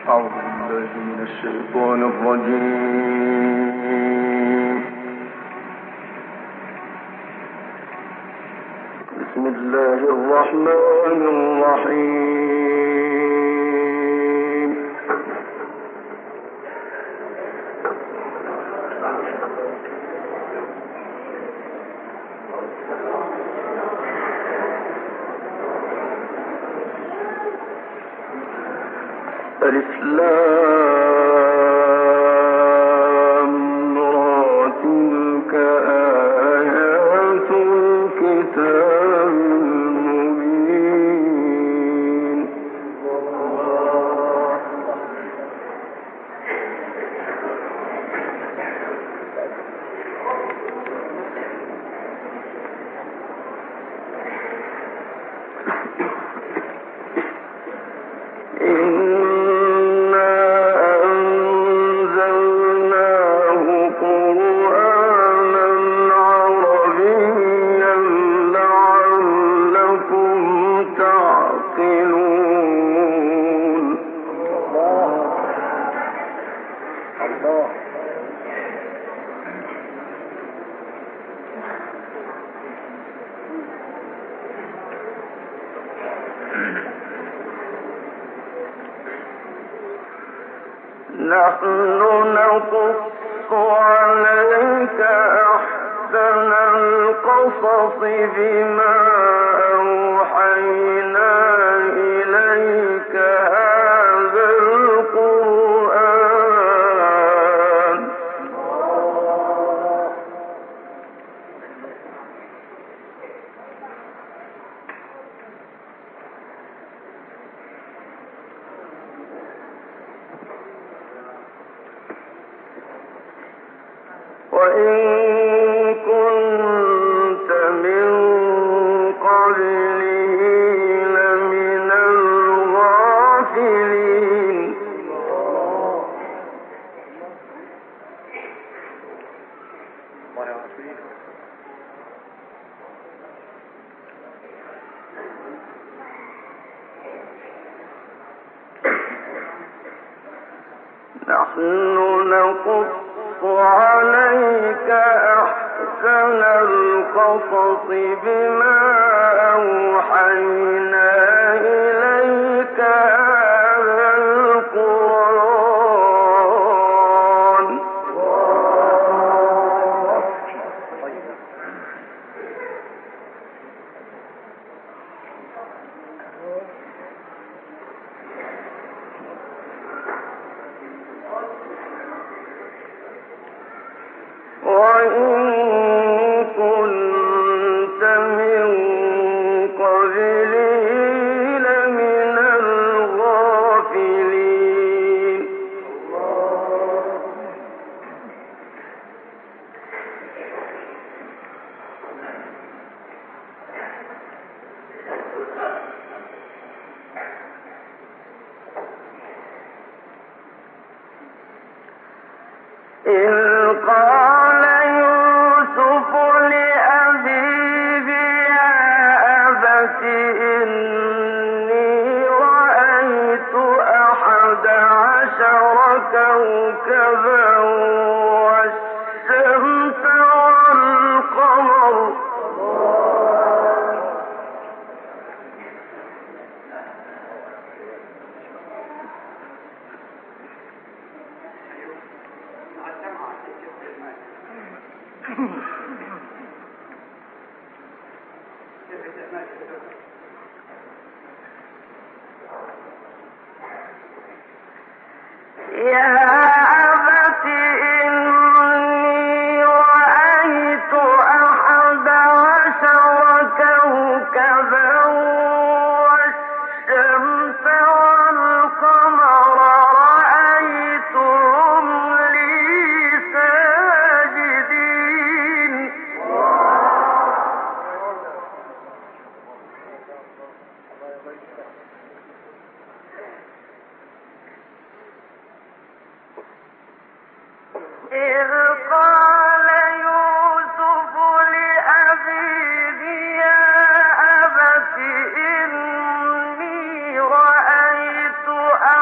أعوذ بالله من الشيطان الرجيم. بسم الله الرحمن الرحيم. الإسلام تلك آيات الكتاب المبين. نحن نقص عليك أحسن القصص بما أوحينا إليك هذا القرآن. وإن كنت من قبله لمن الغافلين. نحن نقص عليك أحسن القصص بما أوحينا إليك هذا القرآن. وإن كنت من قبله لمن الغافلين. إذ قال يوسف لأبيه يا أبت إني رأيت 11 كوكبا والشمس والقمر. يا أبت إني رأيت 11 كوكبا والشمس والقمر رأيتهم لي ساجدين. إذ قال يوسف لأبيه يا أبت إني رأيت 11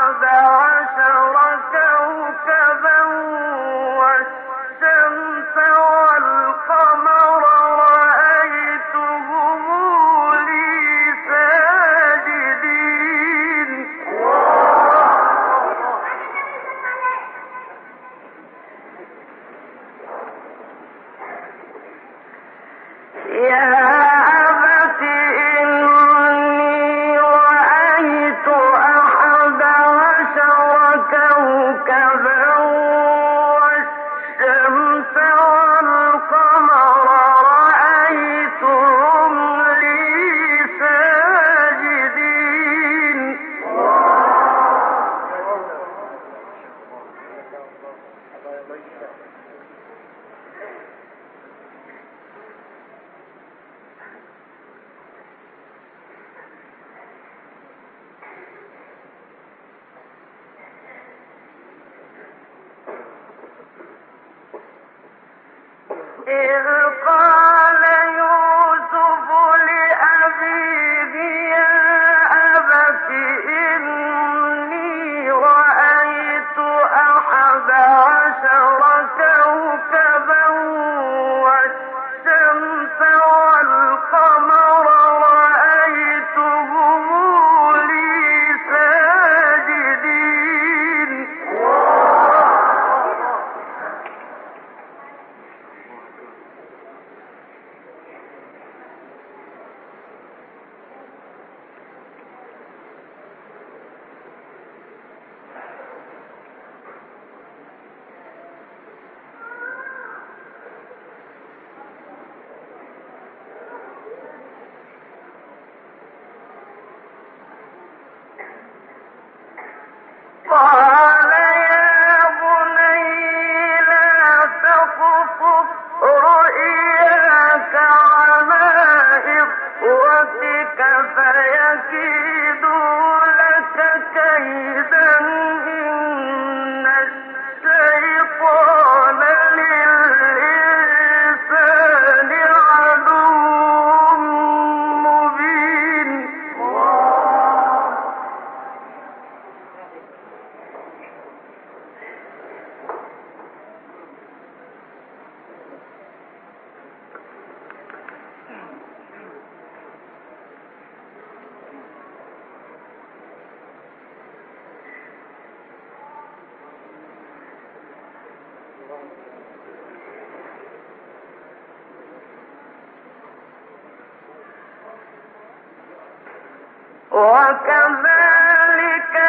وكذلك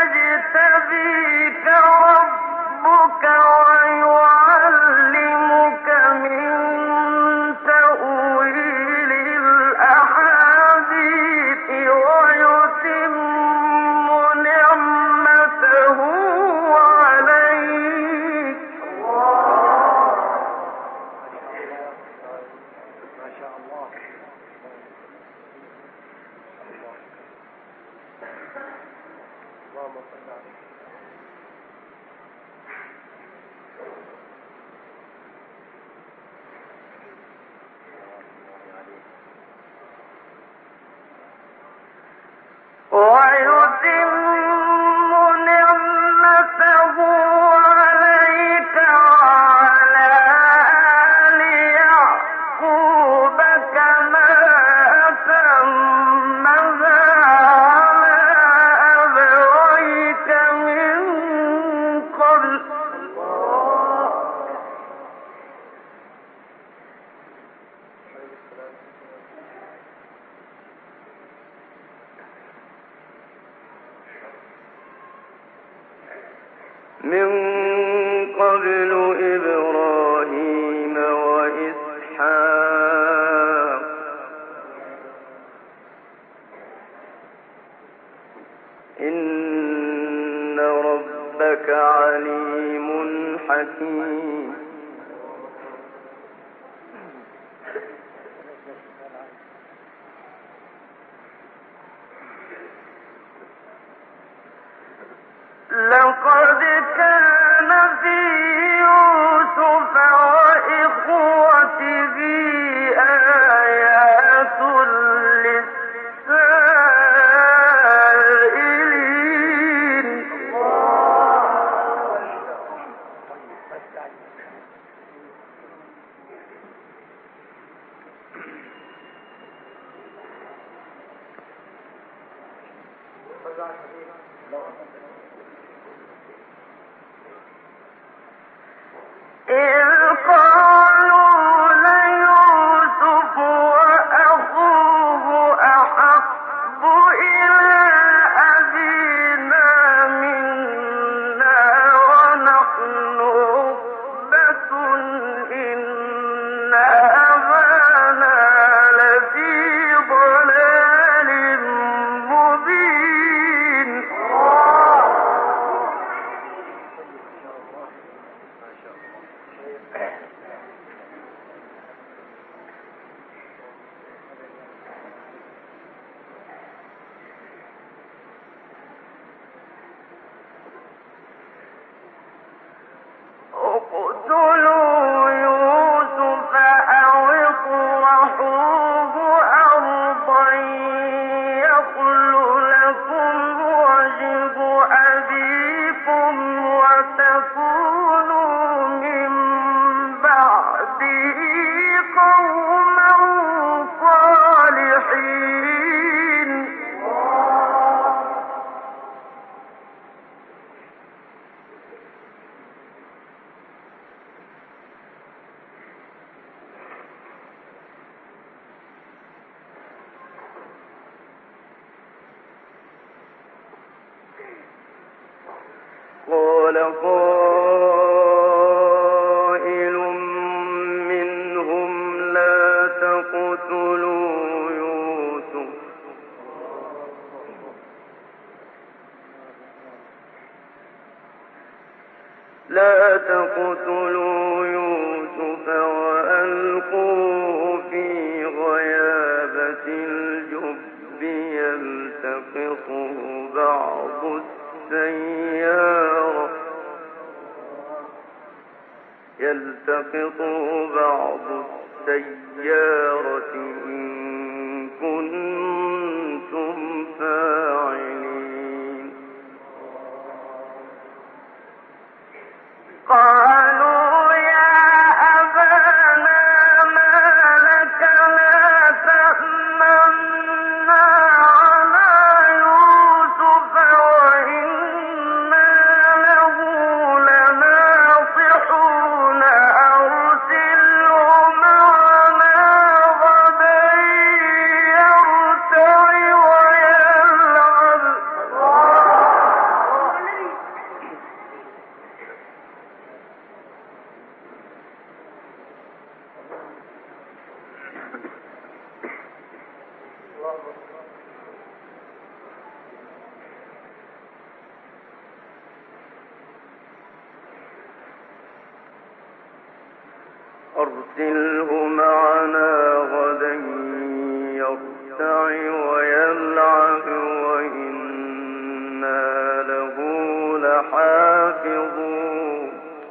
يجتبيك ربك ويعلمك من تأويل الأحاديث ويتم نعمته عليك. ما شاء الله. اللهم صل على ويتم نعمته عليك وعلى آل يعقوب كما أتمها على أبويك من قبل إبراهيم وإسحاق إن ربك عليم حكيم. لقد كان في يوسف وإخوته آيات للسائلين. قال قائل منهم لا تقتلوا يوسف وألقوه في غيابة الجب يلتقطه بعض السيارة إن كنتم فاعلين قالوا يا أبانا ما لك لا تأمنا على يوسف وإنا له لناصحون أرسله معنا غدا يرتع ويلعب أرسله معنا غدا يرتع ويلعب وإنا له لحافظون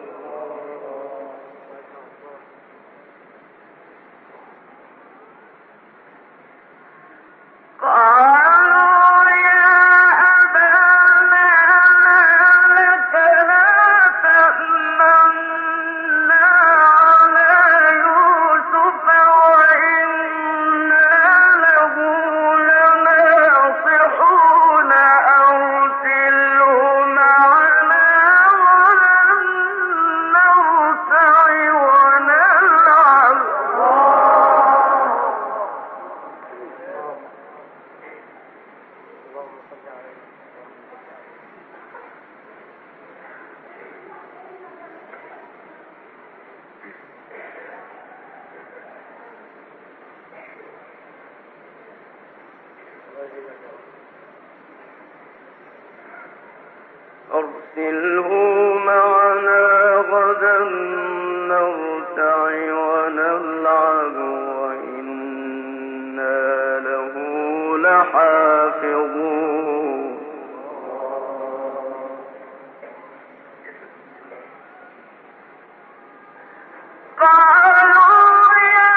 قالوا يا أبانا ما لك لا تأمنا على يوسف وإنا له لناصحون أرسله معنا ولن نرتع ونلعب أرسله معنا غدا نرتع ونلعب وإنا له لحافظون قالوا يا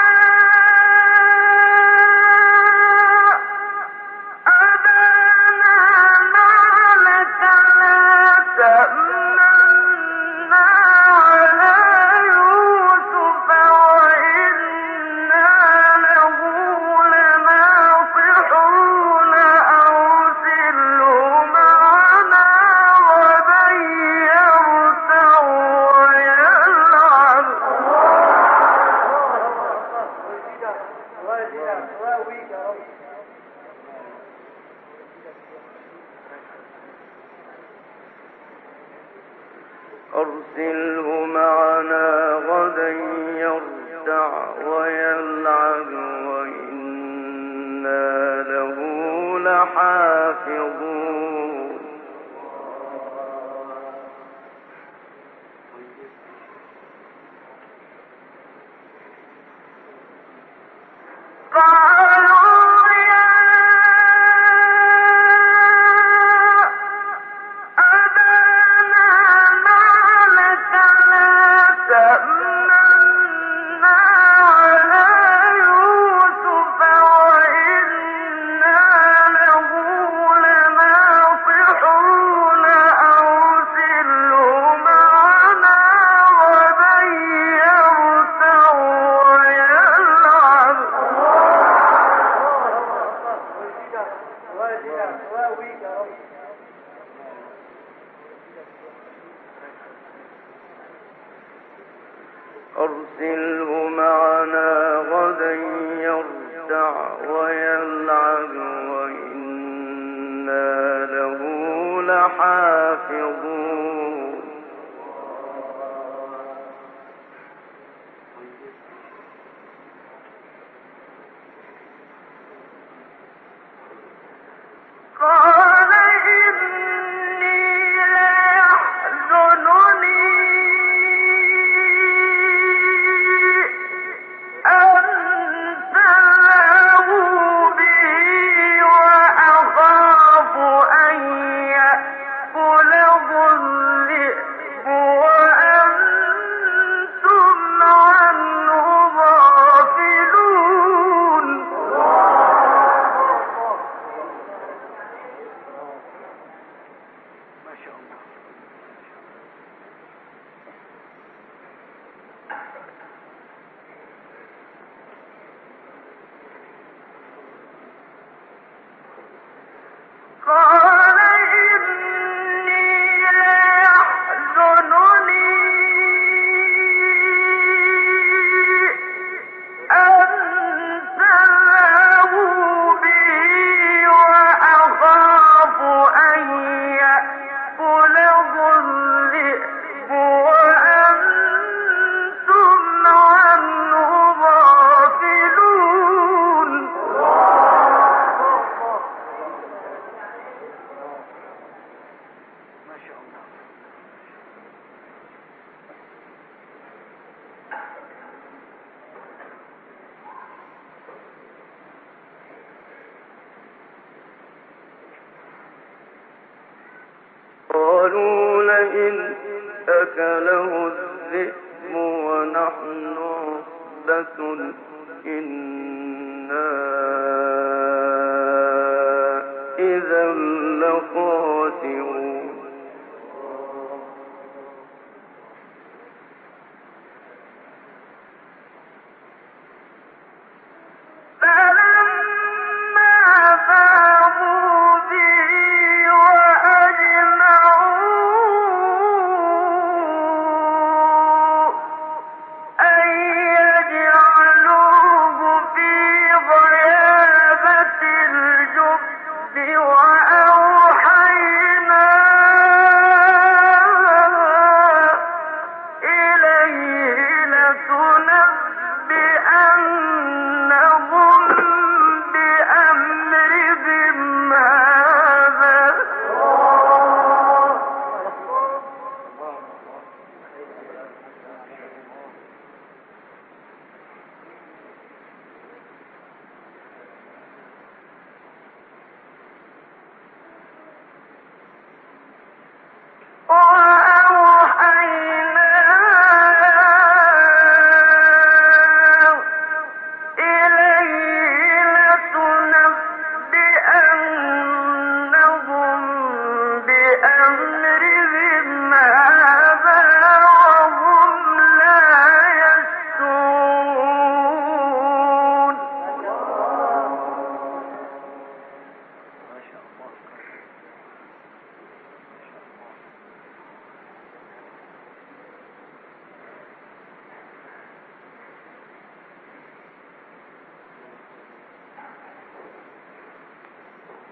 أبانا ما لك لا تأمنا أرسله معنا غدا يرتع ويلعب وإنا له لحافظون أرسله معنا غدا يرتع ويلعب وإنا له لحافظون قال إني ليحزنني قالوا لئن أكله الذئب ونحن عصبة إنا إذا لخاسرون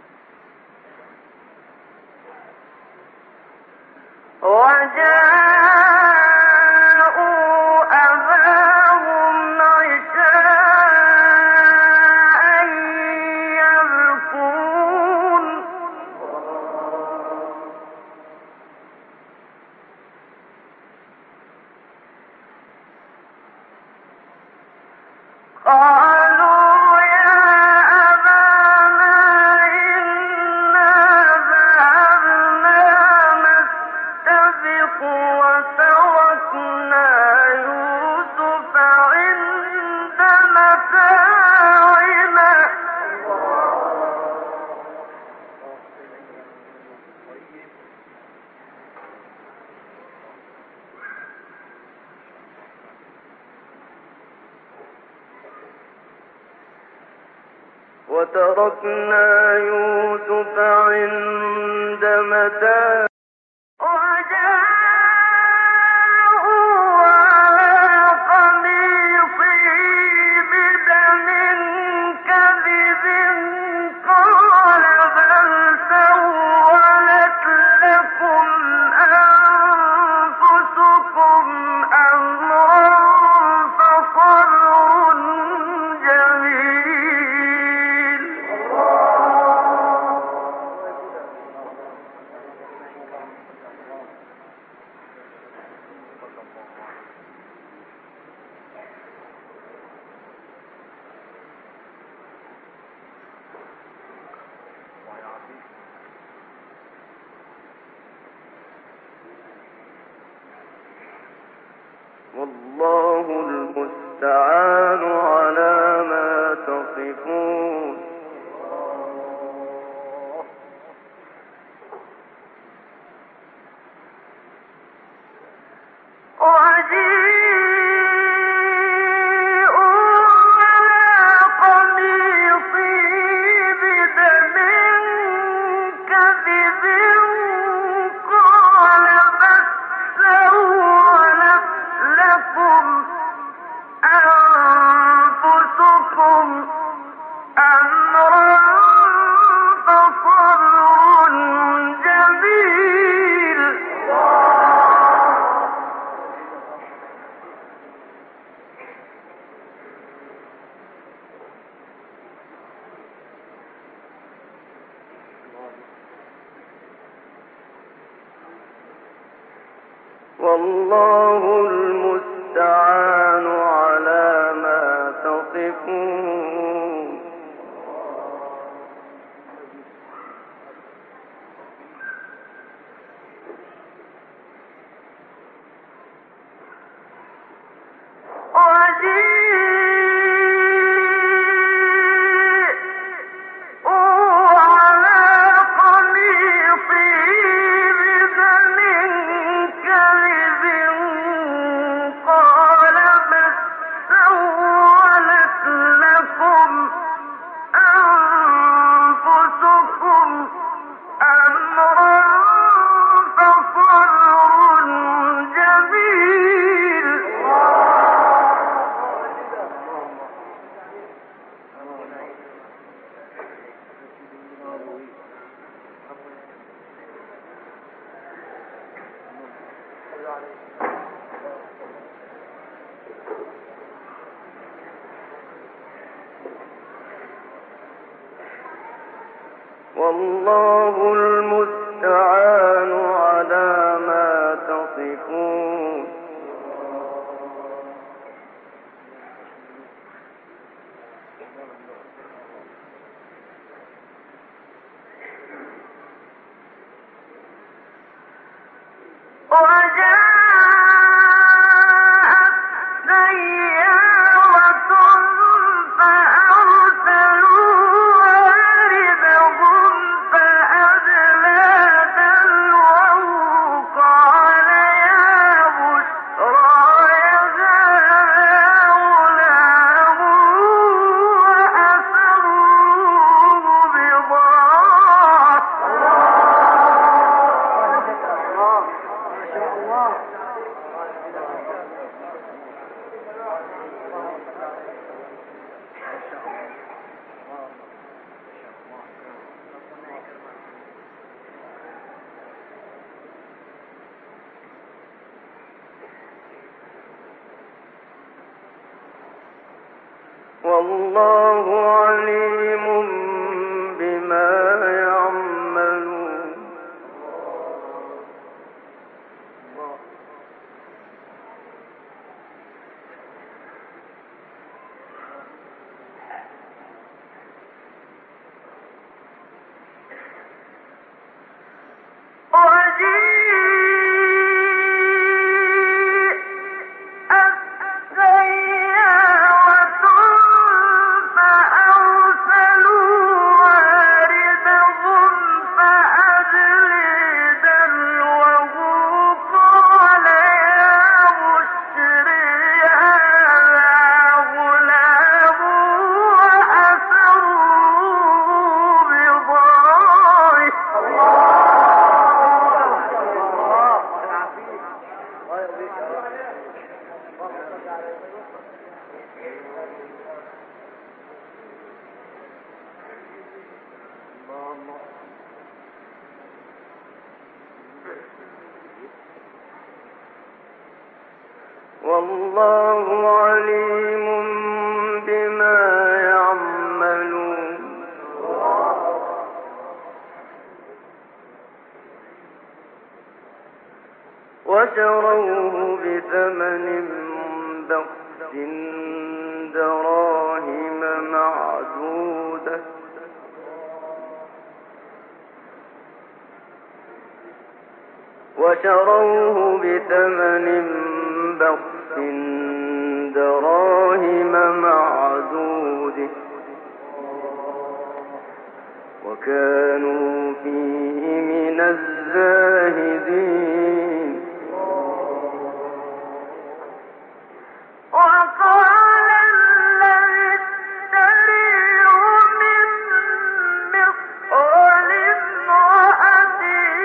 وجاء وتركنا يوسف عند متاعنا والله المستعان على ما تصفون والله المستعان على ما تصفون والله المستعان على ما تصفون والله عليم بما يعملون والله عليم بما يعملون وشروه بثمن بخس دراهم معدودة وكانوا فيه من الزاهدين وقال الذي اشتريه من مصر لامرأته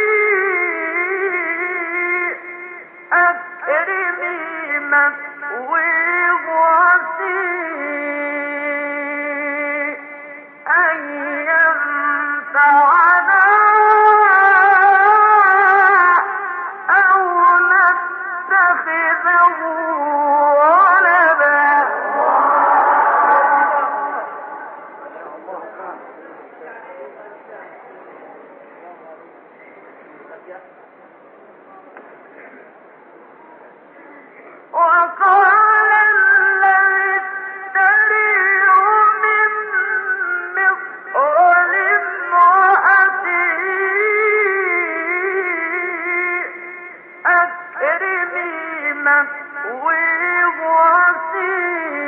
أكرمي مثواه عسى أن ينفعنا أو نتخذه ولدا وقال الذي اشتريه من مصر لامرأته أكرمي مثواه عسى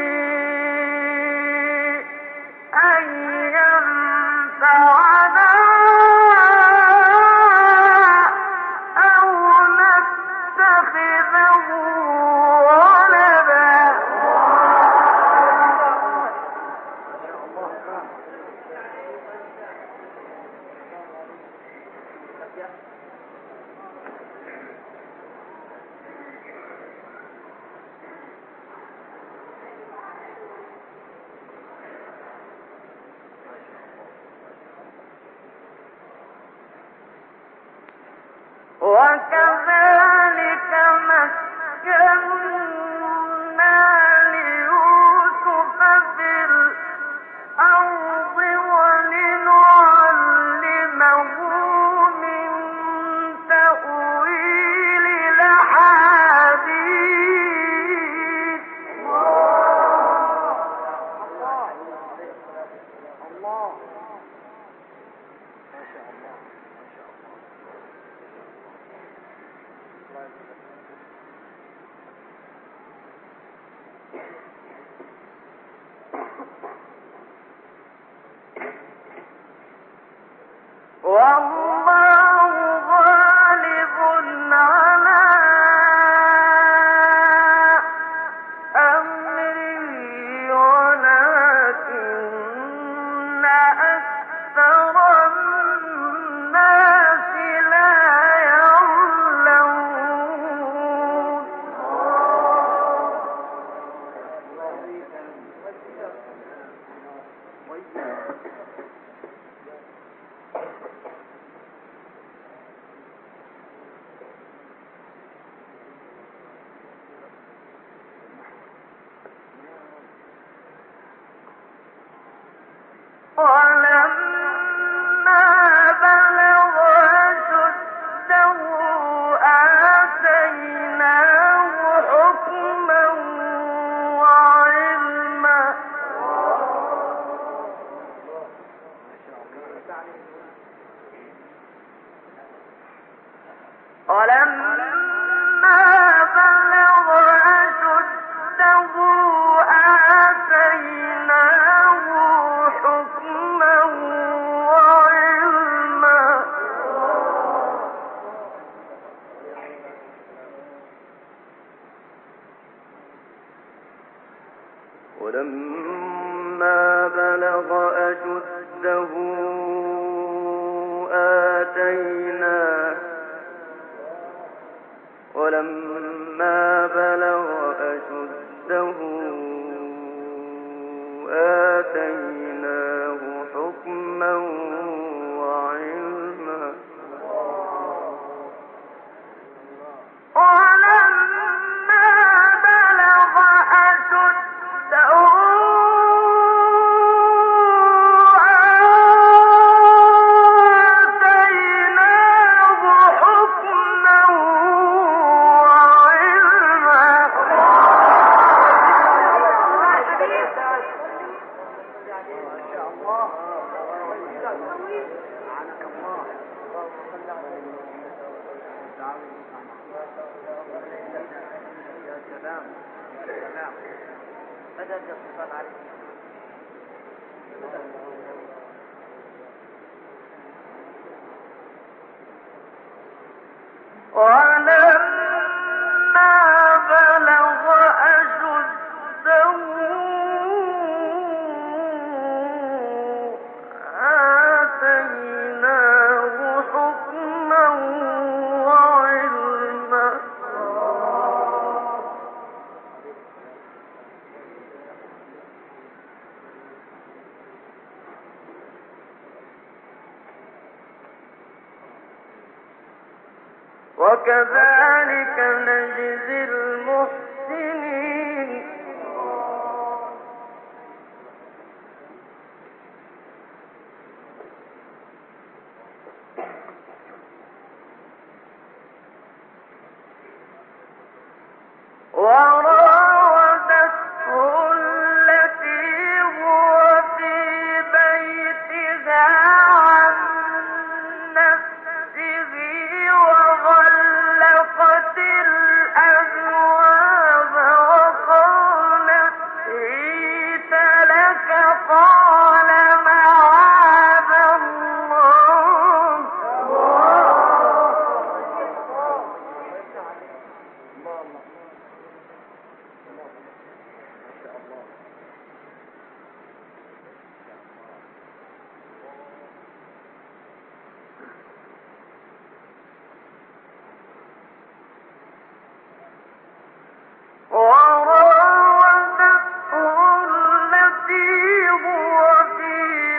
أن ينفعنا أو نتخذه ولدا وكذلك مكنا ليوسف في الأرض ولنعلمه من تأويل الأحاديث والله غالب على أمره ولكن أكثر الناس لا يعلمون ولما بلغ أشده آتيناه حكما وعلما ولما بلغ أشده آتيناه حكما وعلما ولما بلغ أشده آتيناه حكما وعلما ولما وكذلك نجزي المحسنين وراودته التي هو في بيتها عن نفسه وغلقت الأبواب وقالت هيت لك قال معاذ الله وراودته التي هو في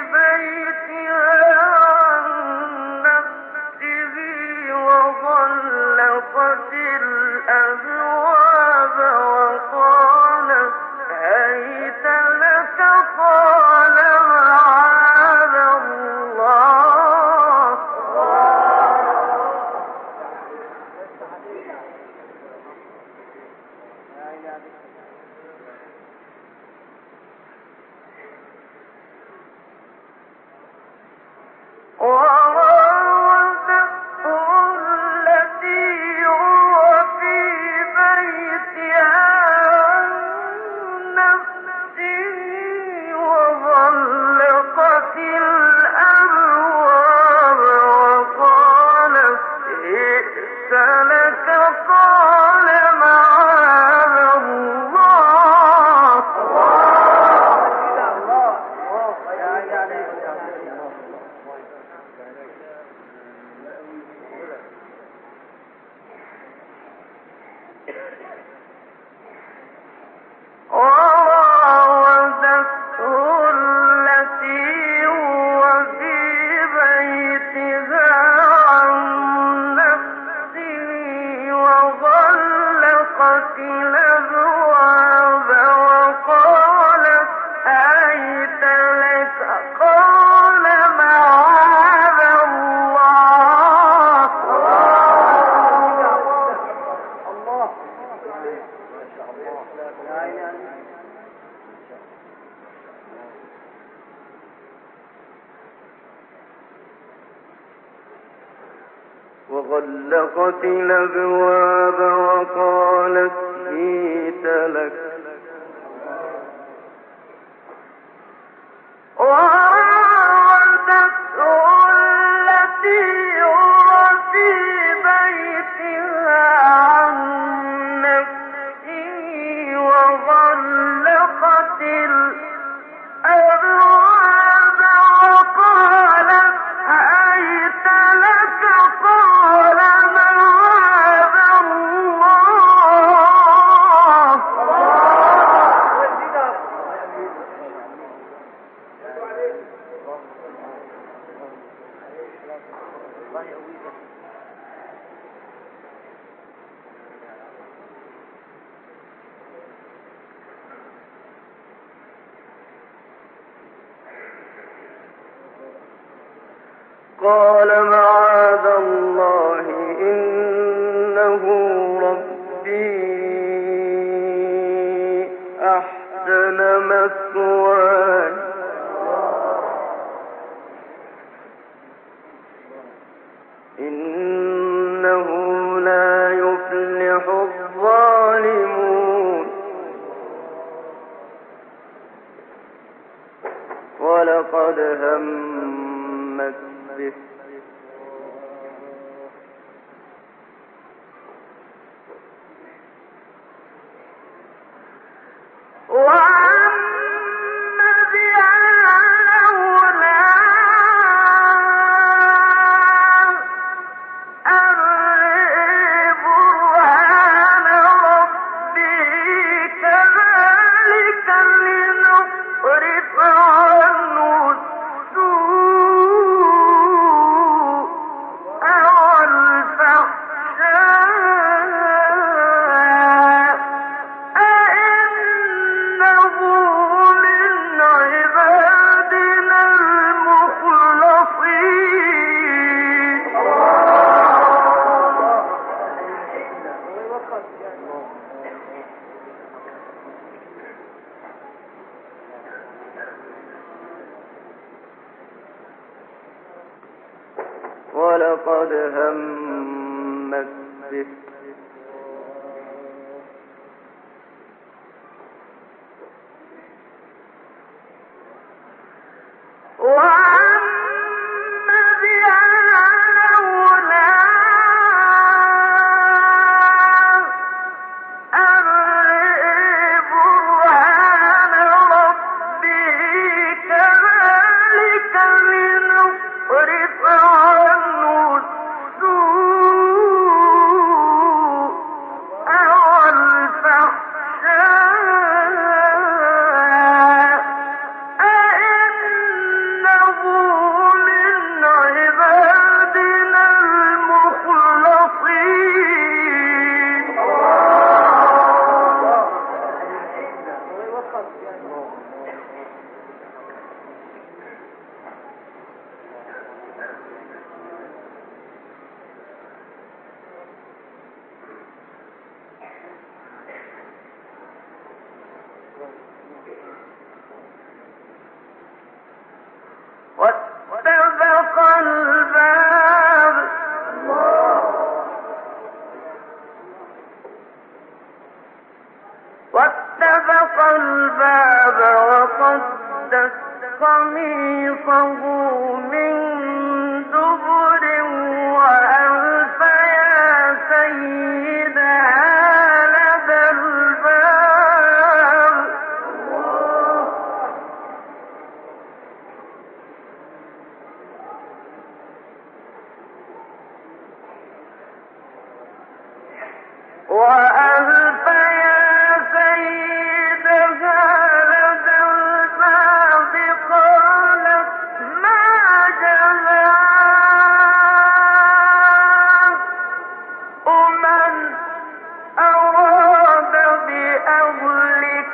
بيتها عن نفسه وغلقت الأبواب وقالت هيت لك قال معاذ الله وراودته التي هو في بيتها عن نفسه وغلقت الأبواب وقالت ائت لك قال معاذ الله وراودته التي هو في بيتها عن نفسه وغلقت الأبواب وقالت هيت لك قال معاذ الله وغلقت الأبواب وقالت هيت لك وراودته التي هو في بيتها عن نفسه وغلقت الأبواب وقالت هيت لك قال معاذ الله قال معاذ الله إنه ربي أحسن مثواي إنه يفلح الظالمون ولقد همت به ولقد همت به واستبق الباب وقدت قميصه من دبر وألف يا سيدها لدى الباب وألف يا سيدها لدى الباب قالت ما جزاء من أراد بأهلك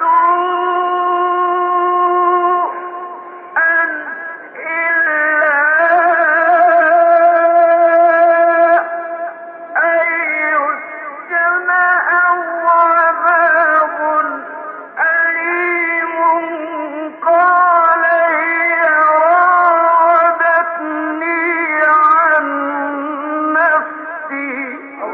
سوءا إلا أن يسجن أو عذاب أليم قال هي راودتني عن نفسي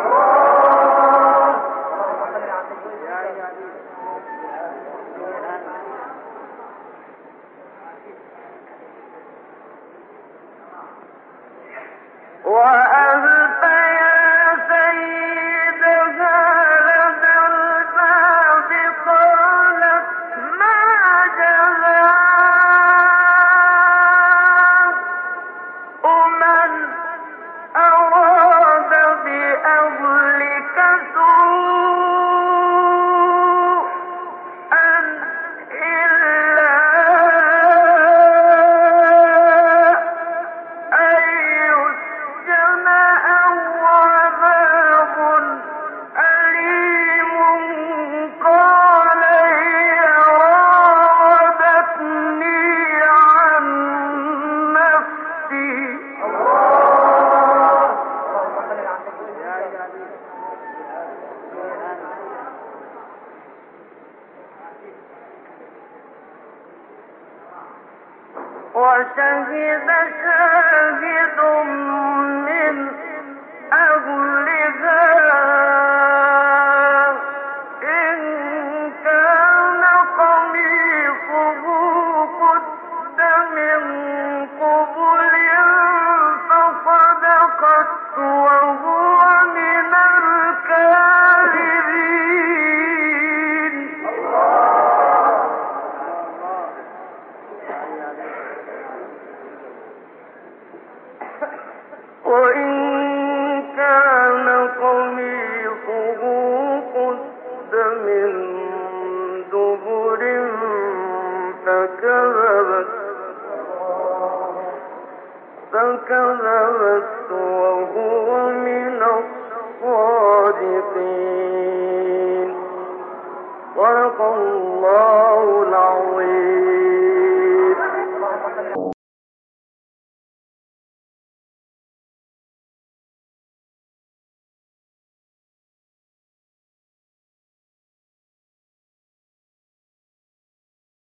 وألف يا سيدها لدى الباب قالت ما جزاء من أراد بأهلك سوءا إلا أن يسجن أو عذاب أليم قال هي راودتني عن نفسي وشهد شاهد من أهلها الصادقين.